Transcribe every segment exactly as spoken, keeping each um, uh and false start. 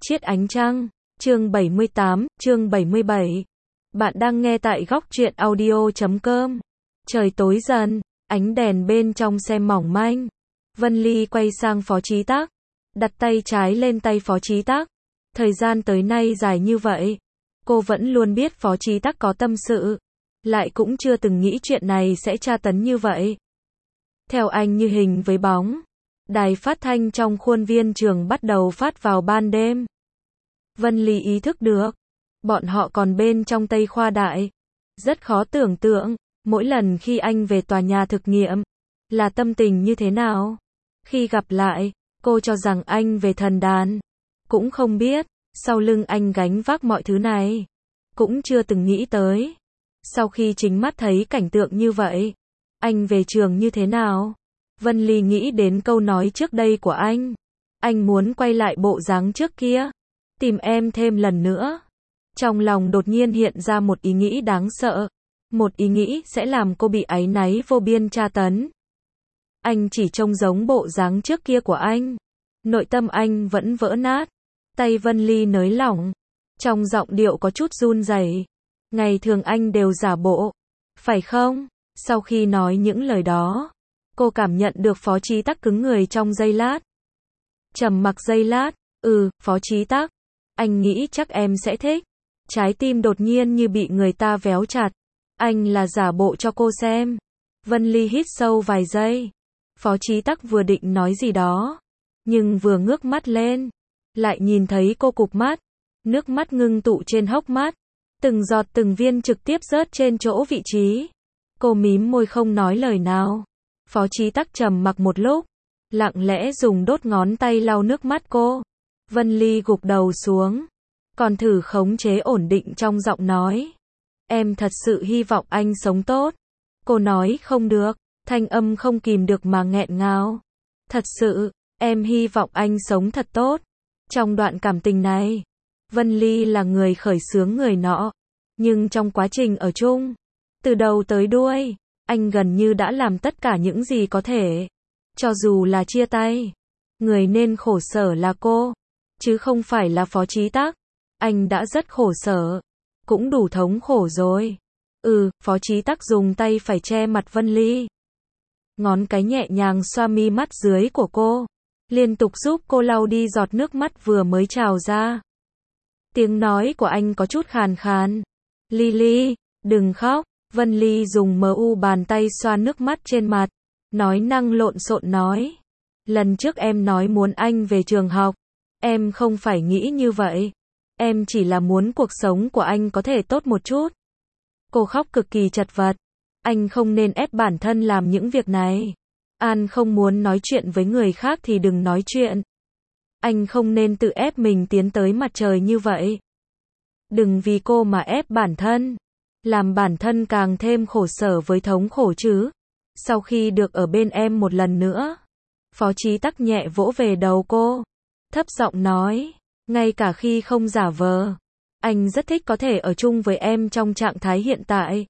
Chiết ánh trăng, chương bảy mươi tám, chương bảy mươi bảy. Bạn đang nghe tại góc truyện audio chấm com. Trời tối dần, ánh đèn bên trong xe mỏng manh. Vân Ly quay sang Phó Chí Tắc, đặt tay trái lên tay Phó Chí Tắc. Thời gian tới nay dài như vậy, cô vẫn luôn biết Phó Chí Tắc có tâm sự, lại cũng chưa từng nghĩ chuyện này sẽ tra tấn như vậy. Theo anh như hình với bóng, đài phát thanh trong khuôn viên trường bắt đầu phát vào ban đêm. Vân Ly ý thức được, bọn họ còn bên trong Tây Khoa Đại. Rất khó tưởng tượng, mỗi lần khi anh về tòa nhà thực nghiệm, là tâm tình như thế nào. Khi gặp lại, cô cho rằng anh về thần đàn. Cũng không biết, sau lưng anh gánh vác mọi thứ này. Cũng chưa từng nghĩ tới. Sau khi chính mắt thấy cảnh tượng như vậy, anh về trường như thế nào? Vân Ly nghĩ đến câu nói trước đây của anh. Anh muốn quay lại bộ dáng trước kia, tìm em thêm lần nữa. Trong lòng đột nhiên hiện ra một ý nghĩ đáng sợ. Một ý nghĩ sẽ làm cô bị áy náy vô biên tra tấn. Anh chỉ trông giống bộ dáng trước kia của anh. Nội tâm anh vẫn vỡ nát. Tay Vân Ly nới lỏng. Trong giọng điệu có chút run rẩy. Ngày thường anh đều giả bộ, phải không? Sau khi nói những lời đó, cô cảm nhận được Phó Chí Tắc cứng người trong giây lát. Trầm mặc giây lát, ừ, Phó Chí Tắc, anh nghĩ chắc em sẽ thích. Trái tim đột nhiên như bị người ta véo chặt. Anh là giả bộ cho cô xem. Vân Ly hít sâu vài giây. Phó Chí Tắc vừa định nói gì đó, nhưng vừa ngước mắt lên, lại nhìn thấy cô cụp mắt, nước mắt ngưng tụ trên hốc mắt. Từng giọt từng viên trực tiếp rớt trên chỗ vị trí. Cô mím môi không nói lời nào. Phó Chí Tắc trầm mặc một lúc, lặng lẽ dùng đốt ngón tay lau nước mắt cô. Vân Ly gục đầu xuống, còn thử khống chế ổn định trong giọng nói. Em thật sự hy vọng anh sống tốt. Cô nói không được, thanh âm không kìm được mà nghẹn ngào. Thật sự, em hy vọng anh sống thật tốt. Trong đoạn cảm tình này, Vân Ly là người khởi xướng người nọ. Nhưng trong quá trình ở chung, từ đầu tới đuôi, anh gần như đã làm tất cả những gì có thể. Cho dù là chia tay, người nên khổ sở là cô, chứ không phải là Phó Chí Tắc. Anh đã rất khổ sở, cũng đủ thống khổ rồi. Ừ, Phó Chí Tắc dùng tay phải che mặt Vân Ly. Ngón cái nhẹ nhàng xoa mi mắt dưới của cô, liên tục giúp cô lau đi giọt nước mắt vừa mới trào ra. Tiếng nói của anh có chút khàn khàn. Ly Ly, đừng khóc. Vân Ly dùng mờ u bàn tay xoa nước mắt trên mặt, nói năng lộn xộn nói. Lần trước em nói muốn anh về trường học, em không phải nghĩ như vậy. Em chỉ là muốn cuộc sống của anh có thể tốt một chút. Cô khóc cực kỳ chật vật. Anh không nên ép bản thân làm những việc này. An không muốn nói chuyện với người khác thì đừng nói chuyện. Anh không nên tự ép mình tiến tới mặt trời như vậy. Đừng vì cô mà ép bản thân, làm bản thân càng thêm khổ sở với thống khổ chứ. Sau khi được ở bên em một lần nữa, Phó Chí Tắc nhẹ vỗ về đầu cô, thấp giọng nói, ngay cả khi không giả vờ, anh rất thích có thể ở chung với em trong trạng thái hiện tại.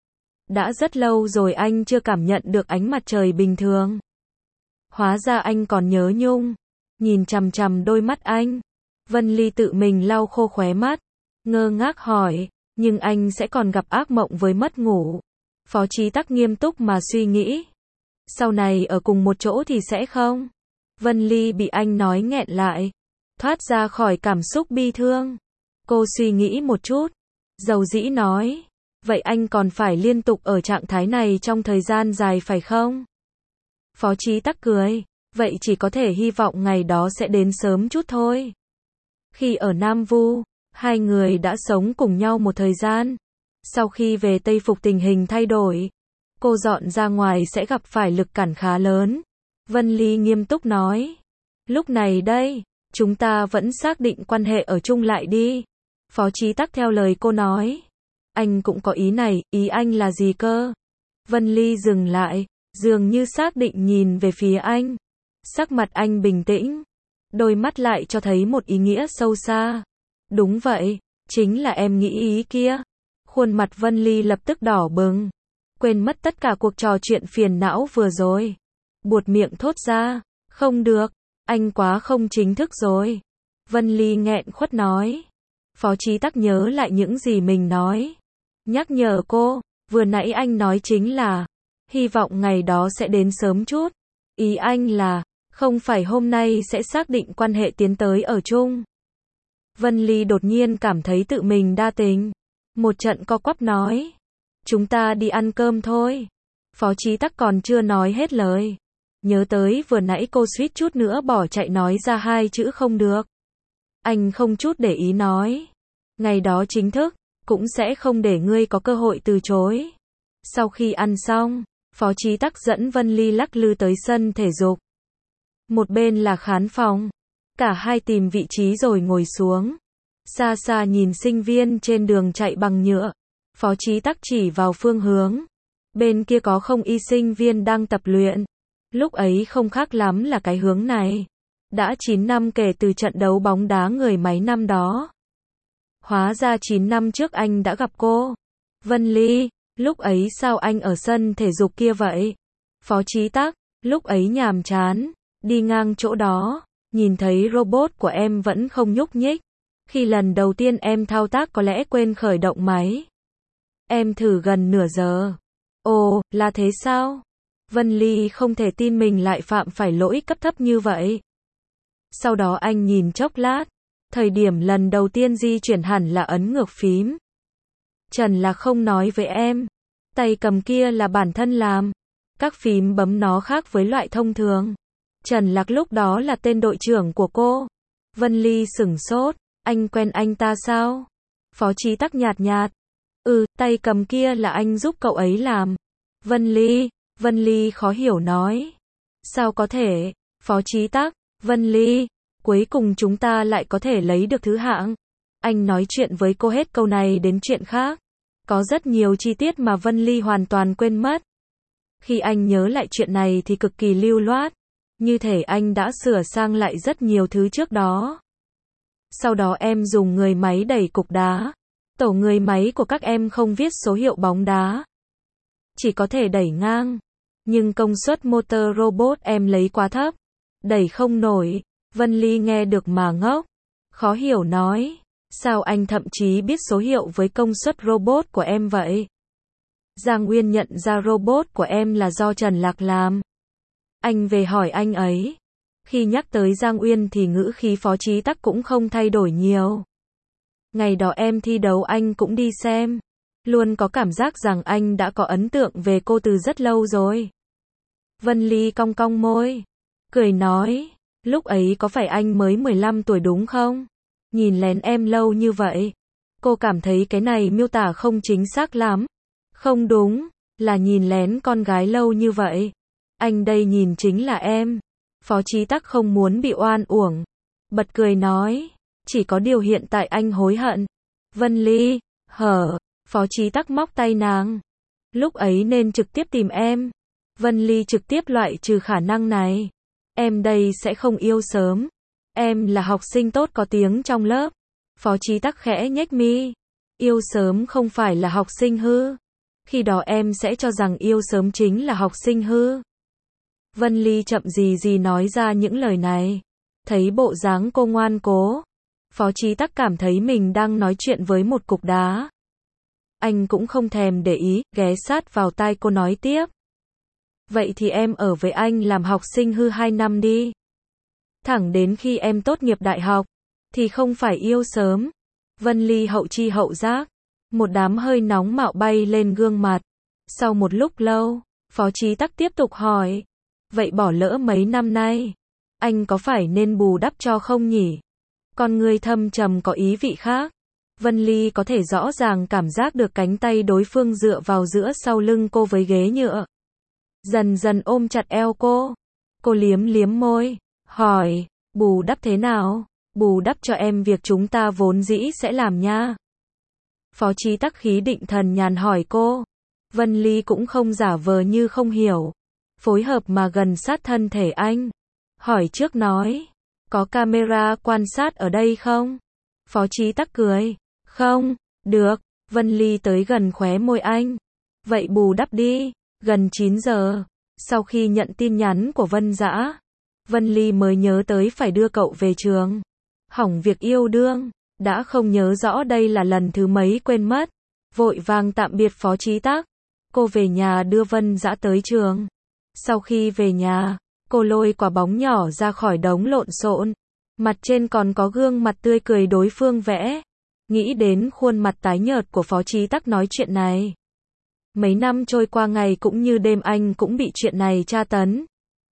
Đã rất lâu rồi anh chưa cảm nhận được ánh mặt trời bình thường. Hóa ra anh còn nhớ nhung. Nhìn chằm chằm đôi mắt anh, Vân Ly tự mình lau khô khóe mắt, ngơ ngác hỏi, nhưng anh sẽ còn gặp ác mộng với mất ngủ. Phó Chí Tắc nghiêm túc mà suy nghĩ. Sau này ở cùng một chỗ thì sẽ không. Vân Ly bị anh nói nghẹn lại, thoát ra khỏi cảm xúc bi thương. Cô suy nghĩ một chút, dầu dĩ nói, vậy anh còn phải liên tục ở trạng thái này trong thời gian dài phải không? Phó Chí Tắc cười, vậy chỉ có thể hy vọng ngày đó sẽ đến sớm chút thôi. Khi ở Nam Vu, hai người đã sống cùng nhau một thời gian. Sau khi về Tây Phục tình hình thay đổi. Cô dọn ra ngoài sẽ gặp phải lực cản khá lớn. Vân Ly nghiêm túc nói. Lúc này đây, chúng ta vẫn xác định quan hệ ở chung lại đi. Phó Chí Tắc theo lời cô nói. Anh cũng có ý này, ý anh là gì cơ? Vân Ly dừng lại, dường như xác định nhìn về phía anh. Sắc mặt anh bình tĩnh, đôi mắt lại cho thấy một ý nghĩa sâu xa. Đúng vậy, chính là em nghĩ ý kia. Khuôn mặt Vân Ly lập tức đỏ bừng, quên mất tất cả cuộc trò chuyện phiền não vừa rồi. Buột miệng thốt ra, không được, anh quá không chính thức rồi. Vân Ly nghẹn khuất nói. Phó Chí Tắc nhớ lại những gì mình nói. Nhắc nhở cô, vừa nãy anh nói chính là, hy vọng ngày đó sẽ đến sớm chút. Ý anh là, không phải hôm nay sẽ xác định quan hệ tiến tới ở chung. Vân Ly đột nhiên cảm thấy tự mình đa tình. Một trận co quắp nói. Chúng ta đi ăn cơm thôi. Phó Chí Tắc còn chưa nói hết lời. Nhớ tới vừa nãy cô suýt chút nữa bỏ chạy nói ra hai chữ không được. Anh không chút để ý nói. Ngày đó chính thức, cũng sẽ không để ngươi có cơ hội từ chối. Sau khi ăn xong, Phó Chí Tắc dẫn Vân Ly lắc lư tới sân thể dục. Một bên là khán phòng. Cả hai tìm vị trí rồi ngồi xuống. Xa xa nhìn sinh viên trên đường chạy bằng nhựa. Phó Chí Tắc chỉ vào phương hướng. Bên kia có không y sinh viên đang tập luyện. Lúc ấy không khác lắm là cái hướng này. Đã chín năm kể từ trận đấu bóng đá người máy năm đó. Hóa ra chín năm trước anh đã gặp cô. Vân Ly, lúc ấy sao anh ở sân thể dục kia vậy? Phó Chí Tắc, lúc ấy nhàm chán, đi ngang chỗ đó, nhìn thấy robot của em vẫn không nhúc nhích. Khi lần đầu tiên em thao tác có lẽ quên khởi động máy. Em thử gần nửa giờ. Ồ, là thế sao? Vân Ly không thể tin mình lại phạm phải lỗi cấp thấp như vậy. Sau đó anh nhìn chốc lát. Thời điểm lần đầu tiên di chuyển hẳn là ấn ngược phím. Trần là không nói với em. Tay cầm kia là bản thân làm. Các phím bấm nó khác với loại thông thường. Trần Lạc lúc đó là tên đội trưởng của cô. Vân Ly sửng sốt. Anh quen anh ta sao? Phó Chí Tắc nhạt nhạt. Ừ, tay cầm kia là anh giúp cậu ấy làm. Vân Ly, Vân Ly khó hiểu nói. Sao có thể? Phó Chí Tắc, Vân Ly, cuối cùng chúng ta lại có thể lấy được thứ hạng. Anh nói chuyện với cô hết câu này đến chuyện khác. Có rất nhiều chi tiết mà Vân Ly hoàn toàn quên mất. Khi anh nhớ lại chuyện này thì cực kỳ lưu loát. Như thể anh đã sửa sang lại rất nhiều thứ trước đó. Sau đó em dùng người máy đẩy cục đá. Tổ người máy của các em không viết số hiệu bóng đá. Chỉ có thể đẩy ngang. Nhưng công suất motor robot em lấy quá thấp. Đẩy không nổi. Vân Ly nghe được mà ngốc. Khó hiểu nói. Sao anh thậm chí biết số hiệu với công suất robot của em vậy? Giang Uyên nhận ra robot của em là do Trần Lạc làm. Anh về hỏi anh ấy. Khi nhắc tới Giang Uyên thì ngữ khí Phó Chí Tắc cũng không thay đổi nhiều. Ngày đó em thi đấu anh cũng đi xem. Luôn có cảm giác rằng anh đã có ấn tượng về cô từ rất lâu rồi. Vân Ly cong cong môi. Cười nói. Lúc ấy có phải anh mới mười lăm tuổi đúng không? Nhìn lén em lâu như vậy. Cô cảm thấy cái này miêu tả không chính xác lắm. Không đúng, là nhìn lén con gái lâu như vậy. Anh đây nhìn chính là em. Phó Chí Tắc không muốn bị oan uổng. Bật cười nói. Chỉ có điều hiện tại anh hối hận. Vân Ly, hở. Phó Chí Tắc móc tay nàng. Lúc ấy nên trực tiếp tìm em. Vân Ly trực tiếp loại trừ khả năng này. Em đây sẽ không yêu sớm. Em là học sinh tốt có tiếng trong lớp. Phó Chí Tắc khẽ nhếch mi. Yêu sớm không phải là học sinh hư. Khi đó em sẽ cho rằng yêu sớm chính là học sinh hư. Vân Ly chậm gì gì nói ra những lời này. Thấy bộ dáng cô ngoan cố. Phó Chí Tắc cảm thấy mình đang nói chuyện với một cục đá. Anh cũng không thèm để ý, ghé sát vào tai cô nói tiếp. Vậy thì em ở với anh làm học sinh hư hai năm đi. Thẳng đến khi em tốt nghiệp đại học, thì không phải yêu sớm. Vân Ly hậu chi hậu giác. Một đám hơi nóng mạo bay lên gương mặt. Sau một lúc lâu, Phó Chí Tắc tiếp tục hỏi. Vậy bỏ lỡ mấy năm nay, anh có phải nên bù đắp cho không nhỉ? Con người thâm trầm có ý vị khác. Vân Ly có thể rõ ràng cảm giác được cánh tay đối phương dựa vào giữa sau lưng cô với ghế nhựa. Dần dần ôm chặt eo cô. Cô liếm liếm môi, hỏi, bù đắp thế nào? Bù đắp cho em việc chúng ta vốn dĩ sẽ làm nha. Phó Chí Tắc khí định thần nhàn hỏi cô. Vân Ly cũng không giả vờ như không hiểu. Phối hợp mà gần sát thân thể anh. Hỏi trước nói, có camera quan sát ở đây không? Phó Chí Tắc cười. Không, được. Vân Ly tới gần khóe môi anh. Vậy bù đắp đi. Gần chín giờ, sau khi nhận tin nhắn của Vân Dã, Vân Ly mới nhớ tới phải đưa cậu về trường. hỏng việc yêu đương, đã không nhớ rõ đây là lần thứ mấy quên mất. Vội vàng tạm biệt Phó Chí Tắc, cô về nhà đưa Vân Dã tới trường. Sau khi về nhà, cô lôi quả bóng nhỏ ra khỏi đống lộn xộn, mặt trên còn có gương mặt tươi cười đối phương vẽ. Nghĩ đến khuôn mặt tái nhợt của Phó Chí Tắc nói chuyện này. Mấy năm trôi qua ngày cũng như đêm anh cũng bị chuyện này tra tấn.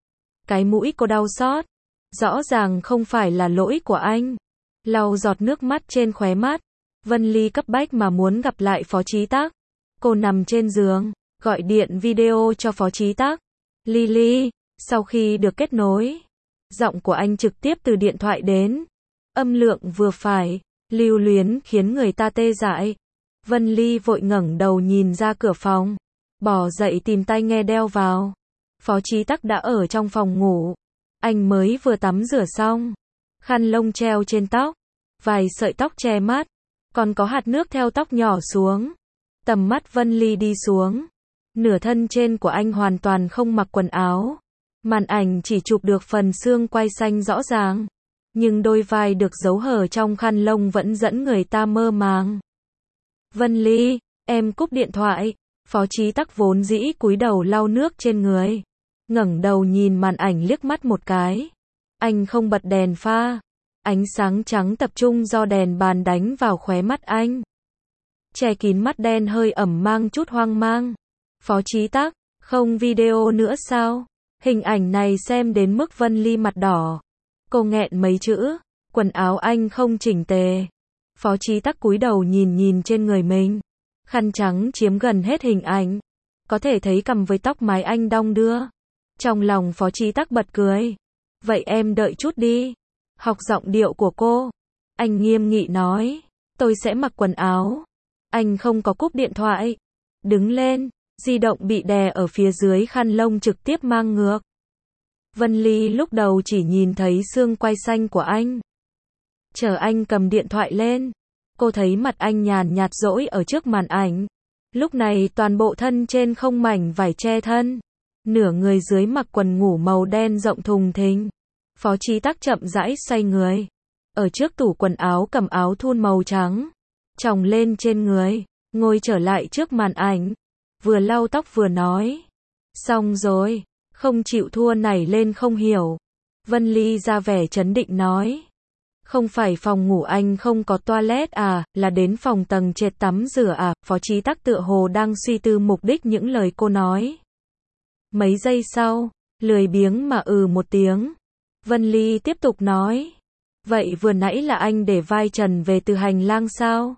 Cái mũi cô đau xót. Rõ ràng không phải là lỗi của anh. Lau giọt nước mắt trên khóe mắt. Vân Ly cấp bách mà muốn gặp lại Phó Chí Tắc. Cô nằm trên giường, gọi điện video cho Phó Chí Tắc. Ly Ly, sau khi được kết nối, giọng của anh trực tiếp từ điện thoại đến. Âm lượng vừa phải, lưu luyến khiến người ta tê dại. Vân Ly vội ngẩng đầu nhìn ra cửa phòng, bỏ dậy tìm tai nghe đeo vào. Phó Chí Tắc đã ở trong phòng ngủ. Anh mới vừa tắm rửa xong, khăn lông treo trên tóc, vài sợi tóc che mắt, còn có hạt nước theo tóc nhỏ xuống. Tầm mắt Vân Ly đi xuống, nửa thân trên của anh hoàn toàn không mặc quần áo. Màn ảnh chỉ chụp được phần xương quai xanh rõ ràng, nhưng đôi vai được giấu hở trong khăn lông vẫn dẫn người ta mơ màng. Vân Ly, em cúp điện thoại. Phó Chí Tắc vốn dĩ cúi đầu lau nước trên người, ngẩng đầu nhìn màn ảnh liếc mắt một cái. Anh không bật đèn pha, ánh sáng trắng tập trung do đèn bàn đánh vào khóe mắt anh, che kín mắt đen hơi ẩm mang chút hoang mang. Phó Chí Tắc, không video nữa sao? Hình ảnh này xem đến mức Vân Ly mặt đỏ. Cô nghẹn mấy chữ, quần áo anh không chỉnh tề. Phó Chí Tắc cúi đầu nhìn nhìn trên người mình. Khăn trắng chiếm gần hết hình ảnh. Có thể thấy cằm với tóc mái anh đong đưa. Trong lòng Phó Chí Tắc bật cười. Vậy em đợi chút đi. Học giọng điệu của cô. Anh nghiêm nghị nói. Tôi sẽ mặc quần áo. Anh không có cúp điện thoại. Đứng lên. Di động bị đè ở phía dưới khăn lông trực tiếp mang ngược. Vân Ly lúc đầu chỉ nhìn thấy xương quai xanh của anh. Chờ anh cầm điện thoại lên, cô thấy mặt anh nhàn nhạt dỗi ở trước màn ảnh. Lúc này toàn bộ thân trên không mảnh vải che thân, nửa người dưới mặc quần ngủ màu đen rộng thùng thình. Phó Chí Tắc chậm rãi xoay người, ở trước tủ quần áo cầm áo thun màu trắng, chồng lên trên người, ngồi trở lại trước màn ảnh, vừa lau tóc vừa nói. Xong rồi, không chịu thua nảy lên không hiểu. Vân Ly ra vẻ trấn định nói. Không phải phòng ngủ anh không có toilet à, là đến phòng tầng trệt tắm rửa à? Phó Chí Tắc tựa hồ đang suy tư mục đích những lời cô nói. Mấy giây sau, lười biếng mà ừ một tiếng. Vân Ly tiếp tục nói. Vậy vừa nãy là anh để vai trần về từ hành lang sao?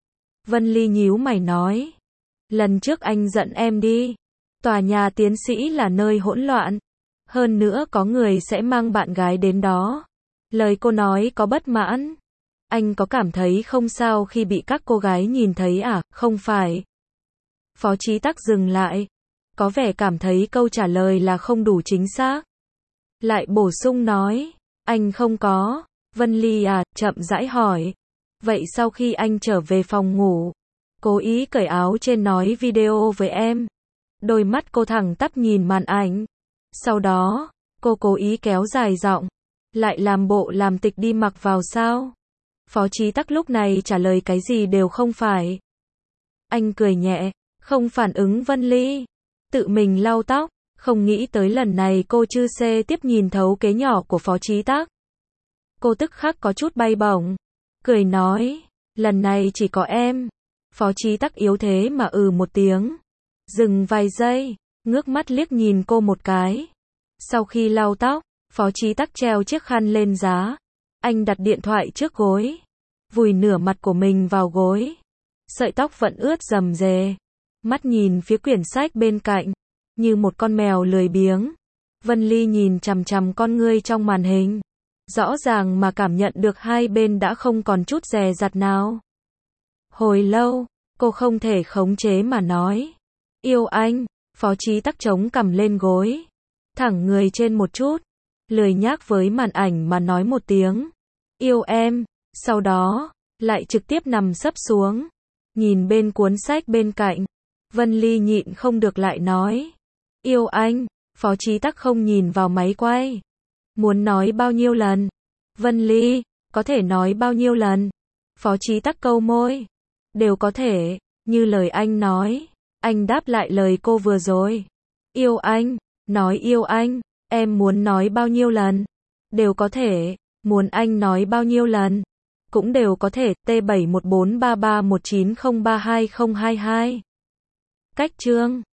Vân Ly nhíu mày nói. Lần trước anh giận em đi. Tòa nhà tiến sĩ là nơi hỗn loạn. Hơn nữa có người sẽ mang bạn gái đến đó. Lời cô nói có bất mãn. Anh có cảm thấy không sao khi bị các cô gái nhìn thấy à? Không phải. Phó Chí Tắc dừng lại. Có vẻ cảm thấy câu trả lời là không đủ chính xác. Lại bổ sung nói. Anh không có. Vân Ly à, chậm rãi hỏi. Vậy sau khi anh trở về phòng ngủ, cố ý cởi áo trên nói video với em. Đôi mắt cô thẳng tắp nhìn màn ảnh. Sau đó, cô cố ý kéo dài giọng. Lại làm bộ làm tịch đi mặc vào sao? Phó Chí Tắc lúc này trả lời cái gì đều không phải. Anh cười nhẹ, không phản ứng Vân Ly. Tự mình lau tóc, không nghĩ tới lần này cô chư xê tiếp nhìn thấu kế nhỏ của Phó Chí Tắc. Cô tức khắc có chút bay bổng. Cười nói, lần này chỉ có em. Phó Chí Tắc yếu thế mà ừ một tiếng. Dừng vài giây, ngước mắt liếc nhìn cô một cái. Sau khi lau tóc, Phó Chí Tắc treo chiếc khăn lên giá. Anh đặt điện thoại trước gối, vùi nửa mặt của mình vào gối. Sợi tóc vẫn ướt rầm rề. Mắt nhìn phía quyển sách bên cạnh, như một con mèo lười biếng. Vân Ly nhìn chằm chằm con ngươi trong màn hình. Rõ ràng mà cảm nhận được hai bên đã không còn chút dè dặt nào. Hồi lâu, cô không thể khống chế mà nói. Yêu anh. Phó Chí Tắc chống cằm lên gối, thẳng người trên một chút, lười nhác với màn ảnh mà nói một tiếng. Yêu em. Sau đó, lại trực tiếp nằm sấp xuống, nhìn bên cuốn sách bên cạnh. Vân Ly nhịn không được lại nói. Yêu anh. Phó Chí Tắc không nhìn vào máy quay. Muốn nói bao nhiêu lần. Vân Ly, Có thể nói bao nhiêu lần? Phó Chí Tắc câu môi. Đều có thể, như lời anh nói. Anh đáp lại lời cô vừa rồi. Yêu anh, nói yêu anh, em muốn nói bao nhiêu lần? Đều có thể, muốn anh nói bao nhiêu lần? Cũng đều có thể. T bảy một bốn ba ba một chín không ba hai không hai hai. Cách chương